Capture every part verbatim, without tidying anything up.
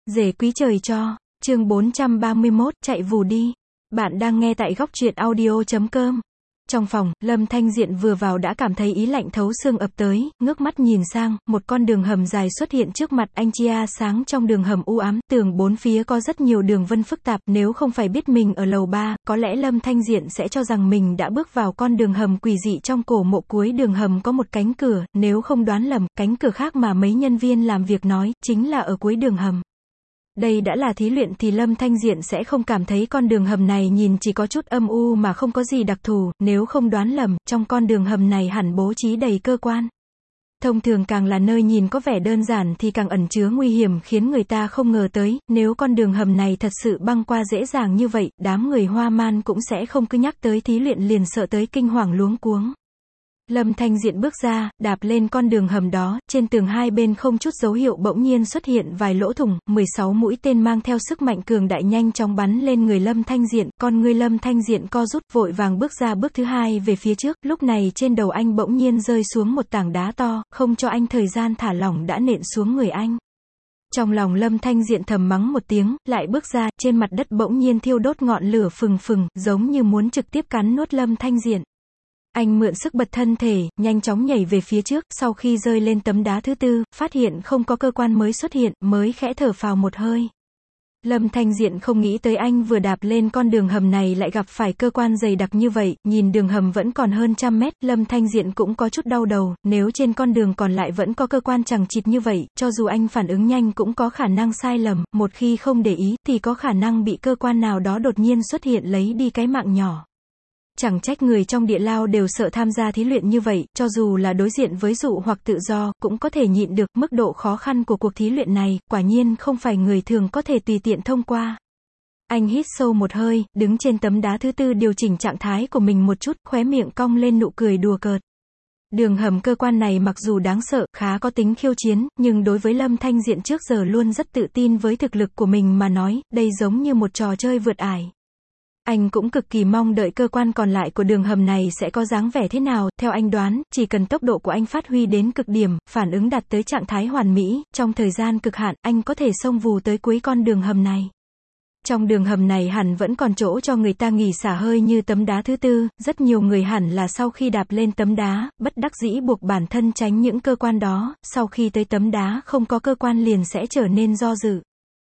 Rể quý trời cho, chương bốn trăm ba mươi mốt, chạy vù đi. Bạn đang nghe tại góc truyện audio chấm com. Trong phòng, Lâm Thanh Diện vừa vào đã cảm thấy ý lạnh thấu xương ập tới, ngước mắt nhìn sang, một con đường hầm dài xuất hiện trước mặt anh. Chia sáng trong đường hầm u ám, tường bốn phía có rất nhiều đường vân phức tạp, nếu không phải biết mình ở lầu ba, có lẽ Lâm Thanh Diện sẽ cho rằng mình đã bước vào con đường hầm quỷ dị. Trong cổ mộ cuối đường hầm có một cánh cửa, nếu không đoán lầm, cánh cửa khác mà mấy nhân viên làm việc nói, chính là ở cuối đường hầm. Đây đã là thí luyện thì Lâm Thanh Diện sẽ không cảm thấy con đường hầm này nhìn chỉ có chút âm u mà không có gì đặc thù, nếu không đoán lầm, trong con đường hầm này hẳn bố trí đầy cơ quan. Thông thường càng là nơi nhìn có vẻ đơn giản thì càng ẩn chứa nguy hiểm khiến người ta không ngờ tới, nếu con đường hầm này thật sự băng qua dễ dàng như vậy, đám người Hoa Man cũng sẽ không cứ nhắc tới thí luyện liền sợ tới kinh hoàng luống cuống. Lâm Thanh Diện bước ra, đạp lên con đường hầm đó, trên tường hai bên không chút dấu hiệu bỗng nhiên xuất hiện vài lỗ thủng, mười sáu mũi tên mang theo sức mạnh cường đại nhanh chóng bắn lên người Lâm Thanh Diện, con người Lâm Thanh Diện co rút, vội vàng bước ra bước thứ hai về phía trước, lúc này trên đầu anh bỗng nhiên rơi xuống một tảng đá to, không cho anh thời gian thả lỏng đã nện xuống người anh. Trong lòng Lâm Thanh Diện thầm mắng một tiếng, lại bước ra, trên mặt đất bỗng nhiên thiêu đốt ngọn lửa phừng phừng, giống như muốn trực tiếp cắn nuốt Lâm Thanh Diện. Anh mượn sức bật thân thể, nhanh chóng nhảy về phía trước, sau khi rơi lên tấm đá thứ tư, phát hiện không có cơ quan mới xuất hiện, mới khẽ thở phào một hơi. Lâm Thanh Diện không nghĩ tới anh vừa đạp lên con đường hầm này lại gặp phải cơ quan dày đặc như vậy, nhìn đường hầm vẫn còn hơn trăm mét, Lâm Thanh Diện cũng có chút đau đầu, nếu trên con đường còn lại vẫn có cơ quan chằng chịt như vậy, cho dù anh phản ứng nhanh cũng có khả năng sai lầm, một khi không để ý, thì có khả năng bị cơ quan nào đó đột nhiên xuất hiện lấy đi cái mạng nhỏ. Chẳng trách người trong địa lao đều sợ tham gia thí luyện như vậy, cho dù là đối diện với dụ hoặc tự do, cũng có thể nhịn được. Mức độ khó khăn của cuộc thí luyện này, quả nhiên không phải người thường có thể tùy tiện thông qua. Anh hít sâu một hơi, đứng trên tấm đá thứ tư điều chỉnh trạng thái của mình một chút, khóe miệng cong lên nụ cười đùa cợt. Đường hầm cơ quan này mặc dù đáng sợ, khá có tính khiêu chiến, nhưng đối với Lâm Thanh Diện trước giờ luôn rất tự tin với thực lực của mình mà nói, đây giống như một trò chơi vượt ải. Anh cũng cực kỳ mong đợi cơ quan còn lại của đường hầm này sẽ có dáng vẻ thế nào, theo anh đoán, chỉ cần tốc độ của anh phát huy đến cực điểm, phản ứng đạt tới trạng thái hoàn mỹ, trong thời gian cực hạn, anh có thể xông vù tới cuối con đường hầm này. Trong đường hầm này hẳn vẫn còn chỗ cho người ta nghỉ xả hơi như tấm đá thứ tư, rất nhiều người hẳn là sau khi đạp lên tấm đá, bất đắc dĩ buộc bản thân tránh những cơ quan đó, sau khi tới tấm đá không có cơ quan liền sẽ trở nên do dự.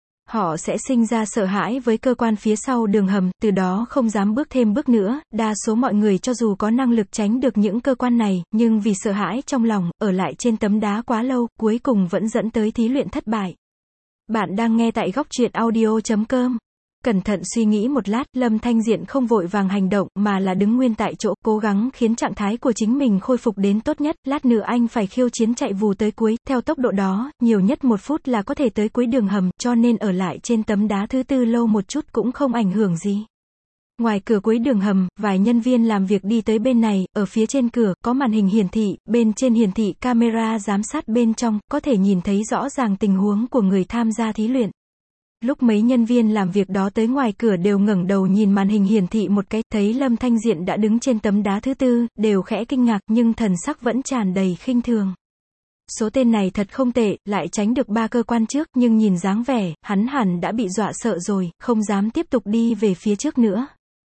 Họ sẽ sinh ra sợ hãi với cơ quan phía sau đường hầm, từ đó không dám bước thêm bước nữa. Đa số mọi người cho dù có năng lực tránh được những cơ quan này, nhưng vì sợ hãi trong lòng, ở lại trên tấm đá quá lâu, cuối cùng vẫn dẫn tới thí luyện thất bại. Bạn đang nghe tại góc truyện audio chấm com. Cẩn thận suy nghĩ một lát, Lâm Thanh Diện không vội vàng hành động, mà là đứng nguyên tại chỗ, cố gắng khiến trạng thái của chính mình khôi phục đến tốt nhất. Lát nữa anh phải khiêu chiến chạy vù tới cuối, theo tốc độ đó, nhiều nhất một phút là có thể tới cuối đường hầm, cho nên ở lại trên tấm đá thứ tư lâu một chút cũng không ảnh hưởng gì. Ngoài cửa cuối đường hầm, vài nhân viên làm việc đi tới bên này, ở phía trên cửa, có màn hình hiển thị, bên trên hiển thị camera giám sát bên trong, có thể nhìn thấy rõ ràng tình huống của người tham gia thí luyện. Lúc mấy nhân viên làm việc đó tới ngoài cửa đều ngẩng đầu nhìn màn hình hiển thị một cái, thấy Lâm Thanh Diện đã đứng trên tấm đá thứ tư, đều khẽ kinh ngạc, nhưng thần sắc vẫn tràn đầy khinh thường. Số tên này thật không tệ, lại tránh được ba cơ quan trước, nhưng nhìn dáng vẻ, hắn hẳn đã bị dọa sợ rồi, không dám tiếp tục đi về phía trước nữa.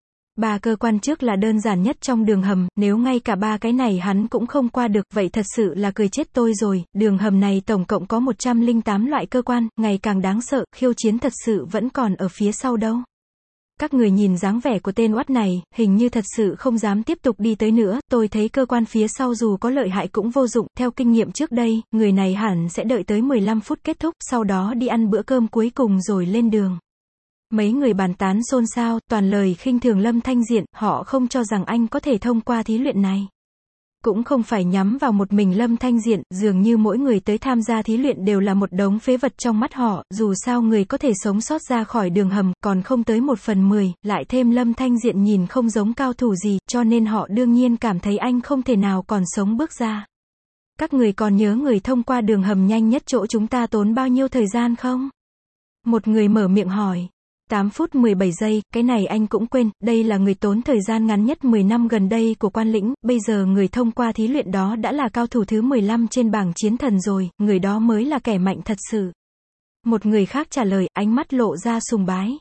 Ba cơ quan trước là đơn giản nhất trong đường hầm, nếu ngay cả ba cái này hắn cũng không qua được, vậy thật sự là cười chết tôi rồi. Đường hầm này tổng cộng có một trăm lẻ tám loại cơ quan, ngày càng đáng sợ, khiêu chiến thật sự vẫn còn ở phía sau đâu. Các người nhìn dáng vẻ của tên oắt này, hình như thật sự không dám tiếp tục đi tới nữa, tôi thấy cơ quan phía sau dù có lợi hại cũng vô dụng, theo kinh nghiệm trước đây, người này hẳn sẽ đợi tới mười lăm phút kết thúc, sau đó đi ăn bữa cơm cuối cùng rồi lên đường. Mấy người bàn tán xôn xao, toàn lời khinh thường Lâm Thanh Diện, họ không cho rằng anh có thể thông qua thí luyện này. Cũng không phải nhắm vào một mình Lâm Thanh Diện, dường như mỗi người tới tham gia thí luyện đều là một đống phế vật trong mắt họ, dù sao người có thể sống sót ra khỏi đường hầm, còn không tới một phần mười, lại thêm Lâm Thanh Diện nhìn không giống cao thủ gì, cho nên họ đương nhiên cảm thấy anh không thể nào còn sống bước ra. Các người còn nhớ người thông qua đường hầm nhanh nhất chỗ chúng ta tốn bao nhiêu thời gian không? Một người mở miệng hỏi. tám phút mười bảy giây, cái này anh cũng quên, đây là người tốn thời gian ngắn nhất mười năm gần đây của Quan Lĩnh, bây giờ người thông qua thí luyện đó đã là cao thủ thứ mười lăm trên bảng chiến thần rồi, người đó mới là kẻ mạnh thật sự. Một người khác trả lời, ánh mắt lộ ra sùng bái.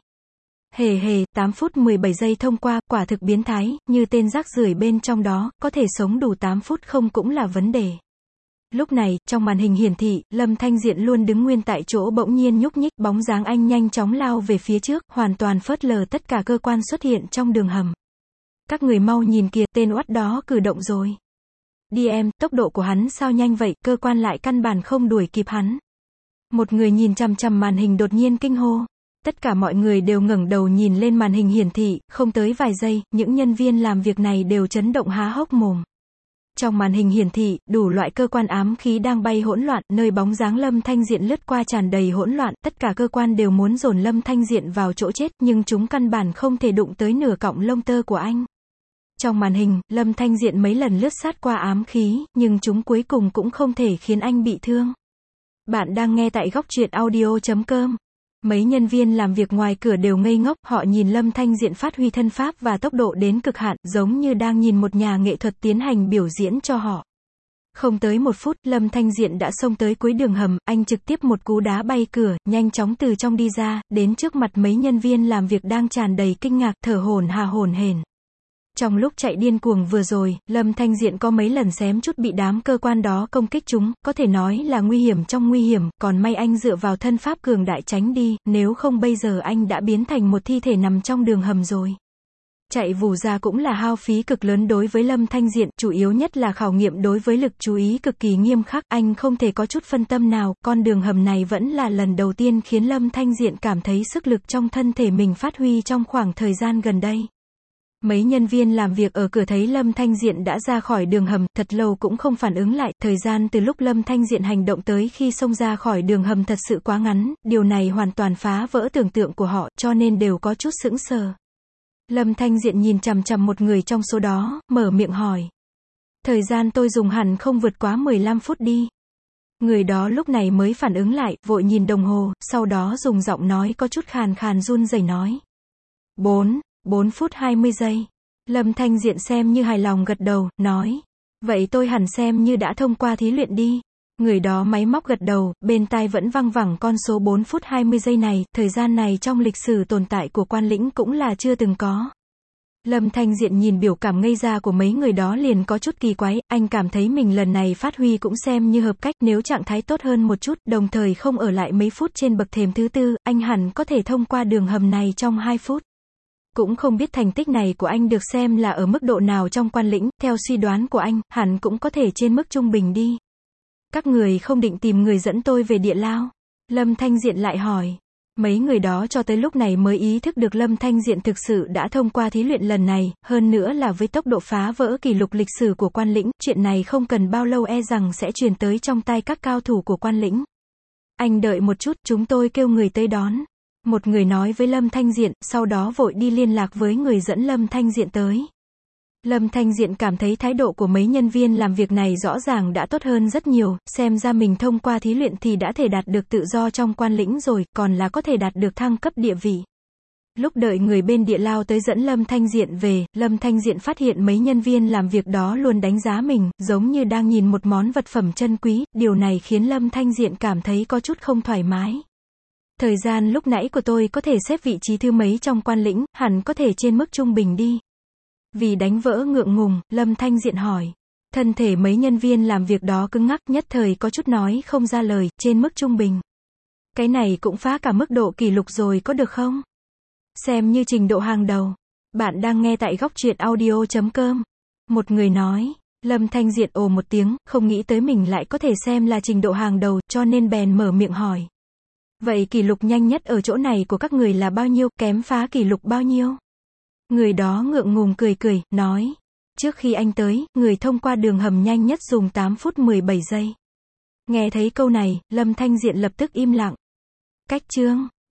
Hề hề, tám phút mười bảy giây thông qua, quả thực biến thái, như tên rác rưởi bên trong đó, có thể sống đủ tám phút không cũng là vấn đề. Lúc này, trong màn hình hiển thị, Lâm Thanh Diện luôn đứng nguyên tại chỗ bỗng nhiên nhúc nhích, bóng dáng anh nhanh chóng lao về phía trước, hoàn toàn phớt lờ tất cả cơ quan xuất hiện trong đường hầm. Các người mau nhìn kìa, tên oắt đó cử động rồi. Đi em, tốc độ của hắn sao nhanh vậy, cơ quan lại căn bản không đuổi kịp hắn. Một người nhìn chằm chằm màn hình đột nhiên kinh hô. Tất cả mọi người đều ngẩng đầu nhìn lên màn hình hiển thị, không tới vài giây, những nhân viên làm việc này đều chấn động há hốc mồm. Trong màn hình hiển thị, đủ loại cơ quan ám khí đang bay hỗn loạn, nơi bóng dáng Lâm Thanh Diện lướt qua tràn đầy hỗn loạn, tất cả cơ quan đều muốn dồn Lâm Thanh Diện vào chỗ chết, nhưng chúng căn bản không thể đụng tới nửa cọng lông tơ của anh. Trong màn hình, Lâm Thanh Diện mấy lần lướt sát qua ám khí, nhưng chúng cuối cùng cũng không thể khiến anh bị thương. Bạn đang nghe tại góc truyện audio chấm com. Mấy nhân viên làm việc ngoài cửa đều ngây ngốc, họ nhìn Lâm Thanh Diện phát huy thân pháp và tốc độ đến cực hạn, giống như đang nhìn một nhà nghệ thuật tiến hành biểu diễn cho họ. Không tới một phút, Lâm Thanh Diện đã xông tới cuối đường hầm, anh trực tiếp một cú đá bay cửa, nhanh chóng từ trong đi ra, đến trước mặt mấy nhân viên làm việc đang tràn đầy kinh ngạc, thở hổn hà hổn hển. Trong lúc chạy điên cuồng vừa rồi, Lâm Thanh Diện có mấy lần xém chút bị đám cơ quan đó công kích chúng, có thể nói là nguy hiểm trong nguy hiểm, còn may anh dựa vào thân pháp cường đại tránh đi, nếu không bây giờ anh đã biến thành một thi thể nằm trong đường hầm rồi. Chạy vù ra cũng là hao phí cực lớn đối với Lâm Thanh Diện, chủ yếu nhất là khảo nghiệm đối với lực chú ý cực kỳ nghiêm khắc, anh không thể có chút phân tâm nào, con đường hầm này vẫn là lần đầu tiên khiến Lâm Thanh Diện cảm thấy sức lực trong thân thể mình phát huy trong khoảng thời gian gần đây. Mấy nhân viên làm việc ở cửa thấy Lâm Thanh Diện đã ra khỏi đường hầm, thật lâu cũng không phản ứng lại, thời gian từ lúc Lâm Thanh Diện hành động tới khi xông ra khỏi đường hầm thật sự quá ngắn, điều này hoàn toàn phá vỡ tưởng tượng của họ, cho nên đều có chút sững sờ. Lâm Thanh Diện nhìn chằm chằm một người trong số đó, mở miệng hỏi. Thời gian tôi dùng hẳn không vượt quá mười lăm phút đi. Người đó lúc này mới phản ứng lại, vội nhìn đồng hồ, sau đó dùng giọng nói có chút khàn khàn run rẩy nói. bốn, bốn phút hai mươi giây. Lâm Thanh Diện xem như hài lòng gật đầu, nói. Vậy tôi hẳn xem như đã thông qua thí luyện đi. Người đó máy móc gật đầu, bên tai vẫn văng vẳng con số bốn phút hai mươi giây này, thời gian này trong lịch sử tồn tại của quan lĩnh cũng là chưa từng có. Lâm Thanh Diện nhìn biểu cảm ngây ra của mấy người đó liền có chút kỳ quái, anh cảm thấy mình lần này phát huy cũng xem như hợp cách, nếu trạng thái tốt hơn một chút, đồng thời không ở lại mấy phút trên bậc thềm thứ tư, anh hẳn có thể thông qua đường hầm này trong hai phút. Cũng không biết thành tích này của anh được xem là ở mức độ nào trong quan lĩnh, theo suy đoán của anh, hẳn cũng có thể trên mức trung bình đi. Các người không định tìm người dẫn tôi về địa lao? Lâm Thanh Diện lại hỏi. Mấy người đó cho tới lúc này mới ý thức được Lâm Thanh Diện thực sự đã thông qua thí luyện lần này, hơn nữa là với tốc độ phá vỡ kỷ lục lịch sử của quan lĩnh, chuyện này không cần bao lâu e rằng sẽ truyền tới trong tay các cao thủ của quan lĩnh. Anh đợi một chút, chúng tôi kêu người tới đón. Một người nói với Lâm Thanh Diện, sau đó vội đi liên lạc với người dẫn Lâm Thanh Diện tới. Lâm Thanh Diện cảm thấy thái độ của mấy nhân viên làm việc này rõ ràng đã tốt hơn rất nhiều, xem ra mình thông qua thí luyện thì đã thể đạt được tự do trong quan lĩnh rồi, còn là có thể đạt được thăng cấp địa vị. Lúc đợi người bên địa lao tới dẫn Lâm Thanh Diện về, Lâm Thanh Diện phát hiện mấy nhân viên làm việc đó luôn đánh giá mình, giống như đang nhìn một món vật phẩm chân quý, điều này khiến Lâm Thanh Diện cảm thấy có chút không thoải mái. Thời gian lúc nãy của tôi có thể xếp vị trí thứ mấy trong quan lĩnh, hẳn có thể trên mức trung bình đi. Vì đánh vỡ ngượng ngùng, Lâm Thanh Diện hỏi. Thân thể mấy nhân viên làm việc đó cứng ngắc, nhất thời có chút nói không ra lời, trên mức trung bình. Cái này cũng phá cả mức độ kỷ lục rồi có được không? Xem như trình độ hàng đầu. Bạn đang nghe tại góc truyện audio chấm com. Một người nói. Lâm Thanh Diện ồ một tiếng, không nghĩ tới mình lại có thể xem là trình độ hàng đầu, cho nên bèn mở miệng hỏi. Vậy kỷ lục nhanh nhất ở chỗ này của các người là bao nhiêu, kém phá kỷ lục bao nhiêu? Người đó ngượng ngùng cười cười, nói. Trước khi anh tới, người thông qua đường hầm nhanh nhất dùng tám phút mười bảy giây. Nghe thấy câu này, Lâm Thanh Diện lập tức im lặng. Cách chương.